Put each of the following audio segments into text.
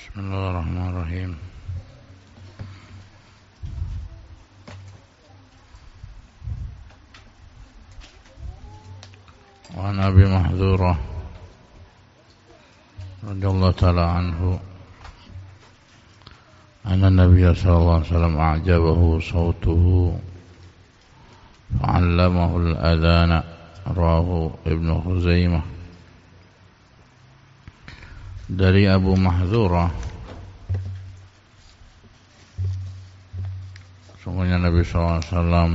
Bismillahirrahmanirrahim. Wa an Abi Mahdhurah radhiyallahu ta'ala anhu anna Nabiy sallallahu alaihi wasallam a'jabahu sautuhu fa'allamahu al-adhana rawahu Ibnu Khuzaimah. Dari Abu Mahdhurah, sungguhnya Nabi SAW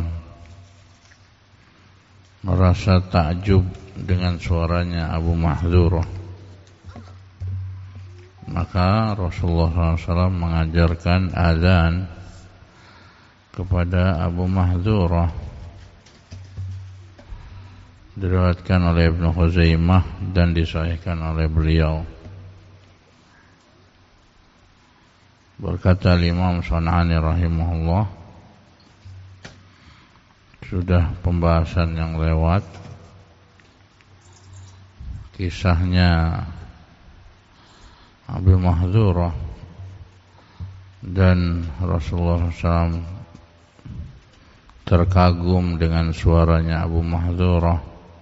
merasa takjub dengan suaranya Abu Mahdhurah. Maka Rasulullah SAW mengajarkan azan kepada Abu Mahdhurah. Diriwayatkan oleh Ibnu Khuzaimah dan disahihkan oleh beliau. Berkata Imam San'ani rahimahullah, sudah pembahasan yang lewat kisahnya Abu Mahdhurah dan Rasulullah SAW terkagum dengan suaranya Abu Mahdhurah.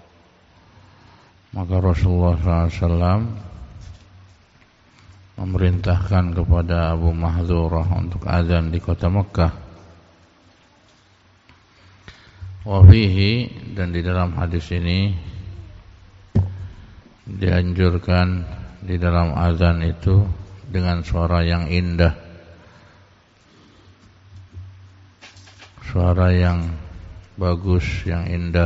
Maka Rasulullah SAW memerintahkan kepada Abu Mahdhurah untuk azan di kota Mekah. Wafihi, dan di dalam hadis ini dianjurkan di dalam azan itu dengan suara yang indah, suara yang bagus, yang indah.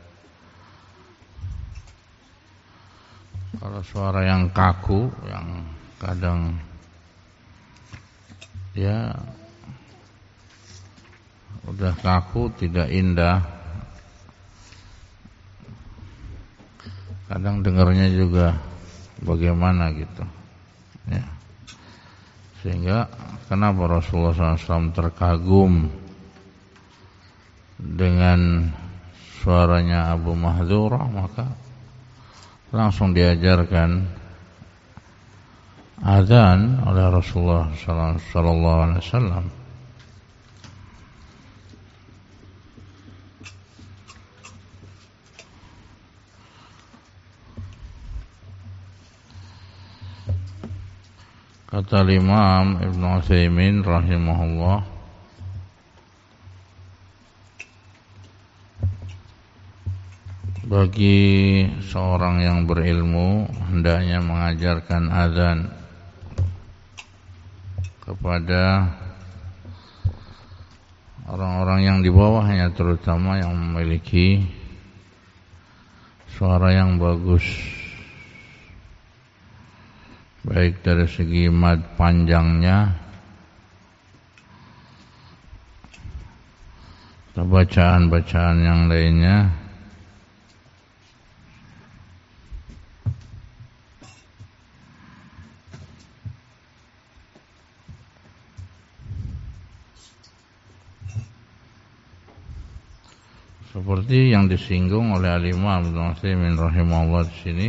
Kalau suara yang kaku, yang kadang ya udah kaku, tidak indah, kadang dengarnya juga bagaimana gitu ya. Sehingga kenapa Rasulullah SAW terkagum dengan suaranya Abu Mahdhurah, maka langsung diajarkan azan oleh Rasulullah sallallahu alaihi wasallam. Kata Imam Ibnu Utsaimin rahimahullah, bagi seorang yang berilmu hendaknya mengajarkan azan kepada orang-orang yang di bawahnya, terutama yang memiliki suara yang bagus, baik dari segi mad panjangnya atau bacaan-bacaan yang lainnya. Seperti yang disinggung oleh Al-Imam Ibnu Utsaimin rahimahullah di sini.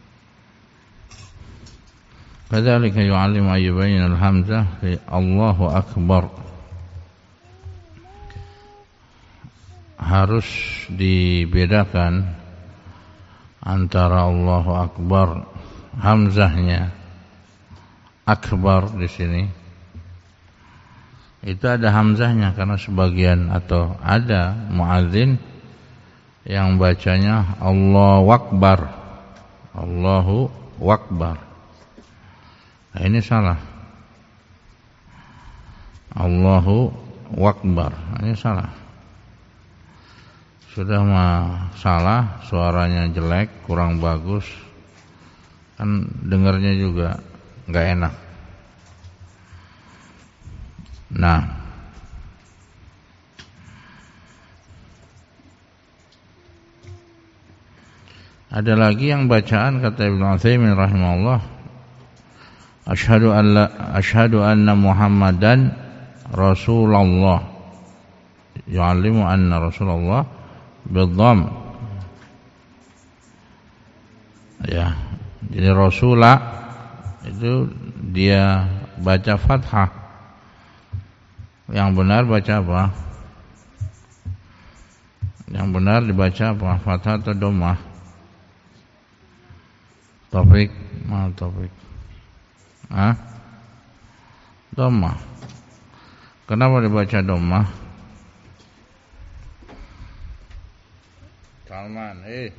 Kadzalika yu'allimu ayyubayyin al-hamzah fi Allahu akbar. Harus dibedakan antara Allahu akbar, hamzahnya akbar di sini. Itu ada hamzahnya karena sebagian atau ada muadzin yang bacanya Allahu Akbar, Allahu Akbar. Nah, ini salah. Allahu Akbar, ini salah. Sudah salah, suaranya jelek, kurang bagus, kan dengarnya juga nggak enak. Nah, ada lagi yang bacaan kata Ibnu Utsaimin rahimahullah, asyhadu anna Muhammadan Rasulullah, yu'allimu anna Rasulullah bidham. Ya, jadi Rasulah itu dia baca fathah. Yang benar baca apa? Yang benar dibaca apa? Fathah atau dhammah? Taufik, Taufik. Dhammah. Kenapa dibaca dhammah? Salman,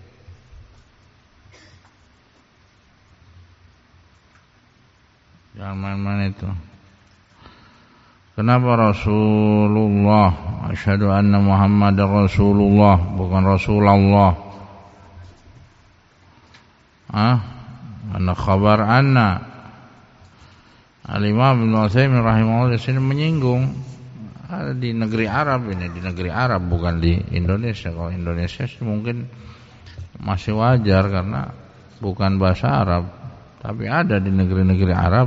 jangan main-main itu. Kenapa Rasulullah? Asyhadu anna Muhammadar Rasulullah, bukan Rasulullah. Karena khabar anna. Al-Imam Ibnu Utsaimin rahimahullah di sini menyinggung ada di negeri Arab ini, di negeri Arab bukan di Indonesia. Kalau Indonesia sih mungkin masih wajar karena bukan bahasa Arab, tapi ada di negeri-negeri Arab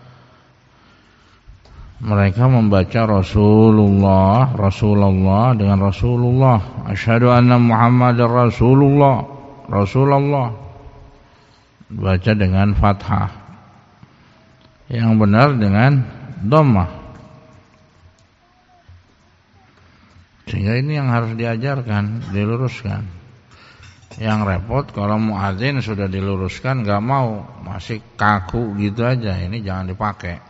mereka membaca Rasulullah dengan Rasulullah. Asyhadu anna Muhammadar Rasulullah. Rasulullah baca dengan fathah. Yang benar dengan dhammah. Sehingga ini yang harus diajarkan, diluruskan. Yang repot kalau muadzin sudah diluruskan enggak mau, masih kaku gitu aja, ini jangan dipakai.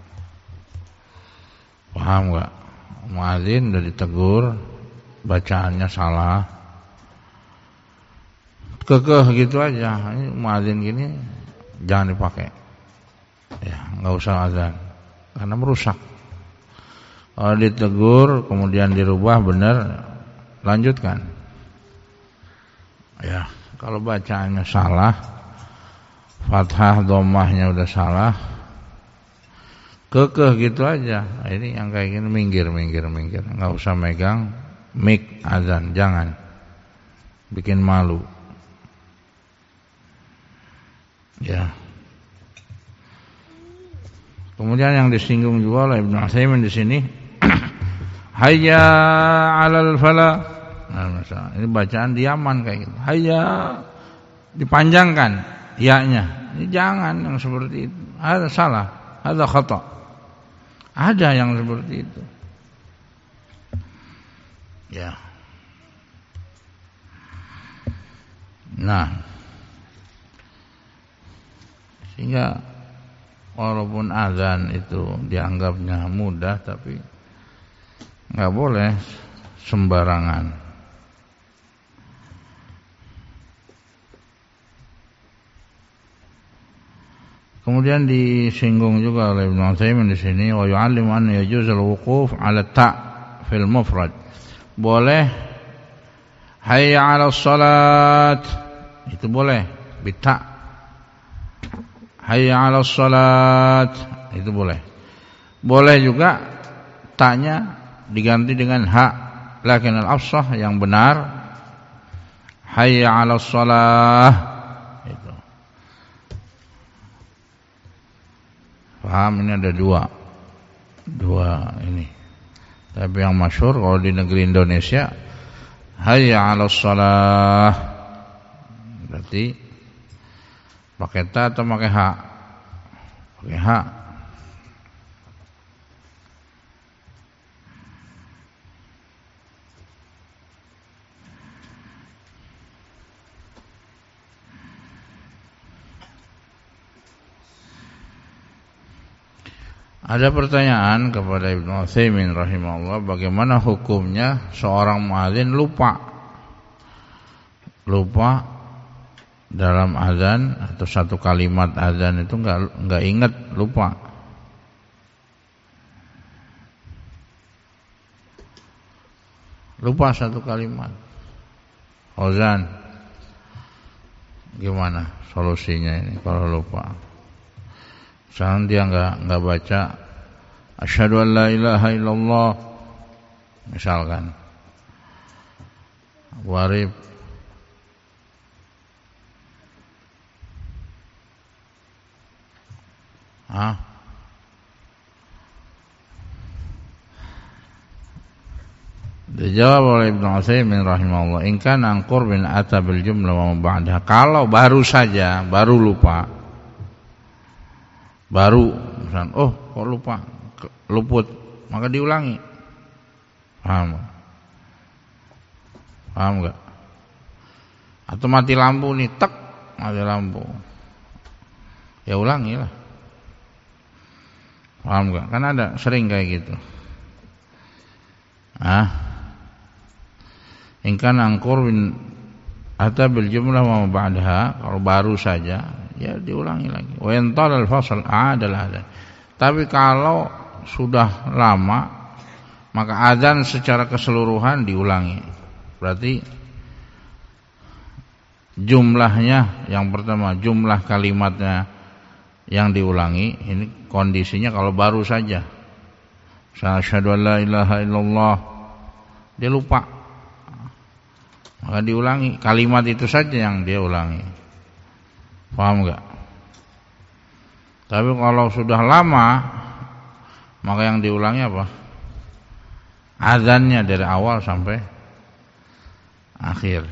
Paham enggak? Muadzin udah ditegur, bacaannya salah, kekeh gitu aja. Ini muadzin gini jangan dipakai. Ya, enggak usah azan karena merusak. Kalau ditegur kemudian dirubah benar, lanjutkan. Ya, kalau bacaannya salah, fathah dhammahnya udah salah, kekeh gitu aja. Ini yang kayak gini minggir. Enggak usah megang mic azan, jangan. Bikin malu. Ya. Kemudian yang disinggung juga oleh Ibnu Utsaimin di sini, hayya 'alal falah. Nah, ini bacaan di Yaman kayak gitu. Hayya dipanjangkan ya-nya. Ini jangan yang seperti itu. Ada salah, ada khata. Ada yang seperti itu. Ya. Nah, sehingga walaupun azan itu dianggapnya mudah, tapi nggak boleh sembarangan. Kemudian disinggung juga oleh Ibnu Utsaimin di sini, wa yu'allimu an yajuzul wuquf 'ala ta' fil mufrad. Boleh hayya 'alas shalat, itu boleh bita'. Hayya 'alas shalat, itu boleh. Boleh juga ta'nya diganti dengan ha, lakin al-afsah yang benar hayya 'alas shalah. Itu. Paham, ini ada dua ini. Tapi yang masyhur kalau di negeri Indonesia hayya 'alas shalah. Berarti pakai ta atau pakai ha? Pakai ha. Ada pertanyaan kepada Ibnu Utsaimin rahimahullah, bagaimana hukumnya seorang muadzin lupa dalam azan atau satu kalimat azan itu enggak ingat, lupa. Lupa satu kalimat. Azan. Gimana solusinya ini kalau lupa? Misalnya dia enggak baca asyhadu an la ilaha illallah misalkan. Abu Arif dijawab oleh Ibnu Utsaimin rahimahullah, in kana an qurbin ata bil jumlah wa ba'daha. Kalau baru lupa, baru misalnya, oh kok lupa, luput, maka diulangi. Paham enggak? Atau mati lampu nih, tek, mati lampu, ya ulangi lah. Paham enggak? Kan ada sering kayak gitu. Ingkan angkur bin atau bil jumlah wa ba'daha, kalau baru saja ya diulangi lagi. Wa yantal al-fasl adalah adzan. Tapi kalau sudah lama maka adzan secara keseluruhan diulangi. Berarti jumlahnya yang pertama, jumlah kalimatnya yang diulangi, ini kondisinya kalau baru saja. Asyhadu an la ilaha illallah, dia lupa, maka diulangi kalimat itu saja yang dia ulangi. Paham enggak? Tapi kalau sudah lama, maka yang diulangi apa? Azannya dari awal sampai akhir.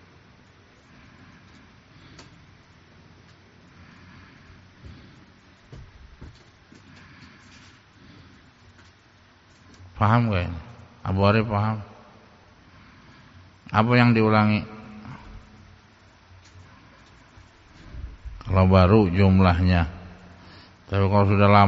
Paham enggak ini? Abu Arif paham? Apa yang diulangi? Kalau baru jumlahnya. Tapi kalau sudah lama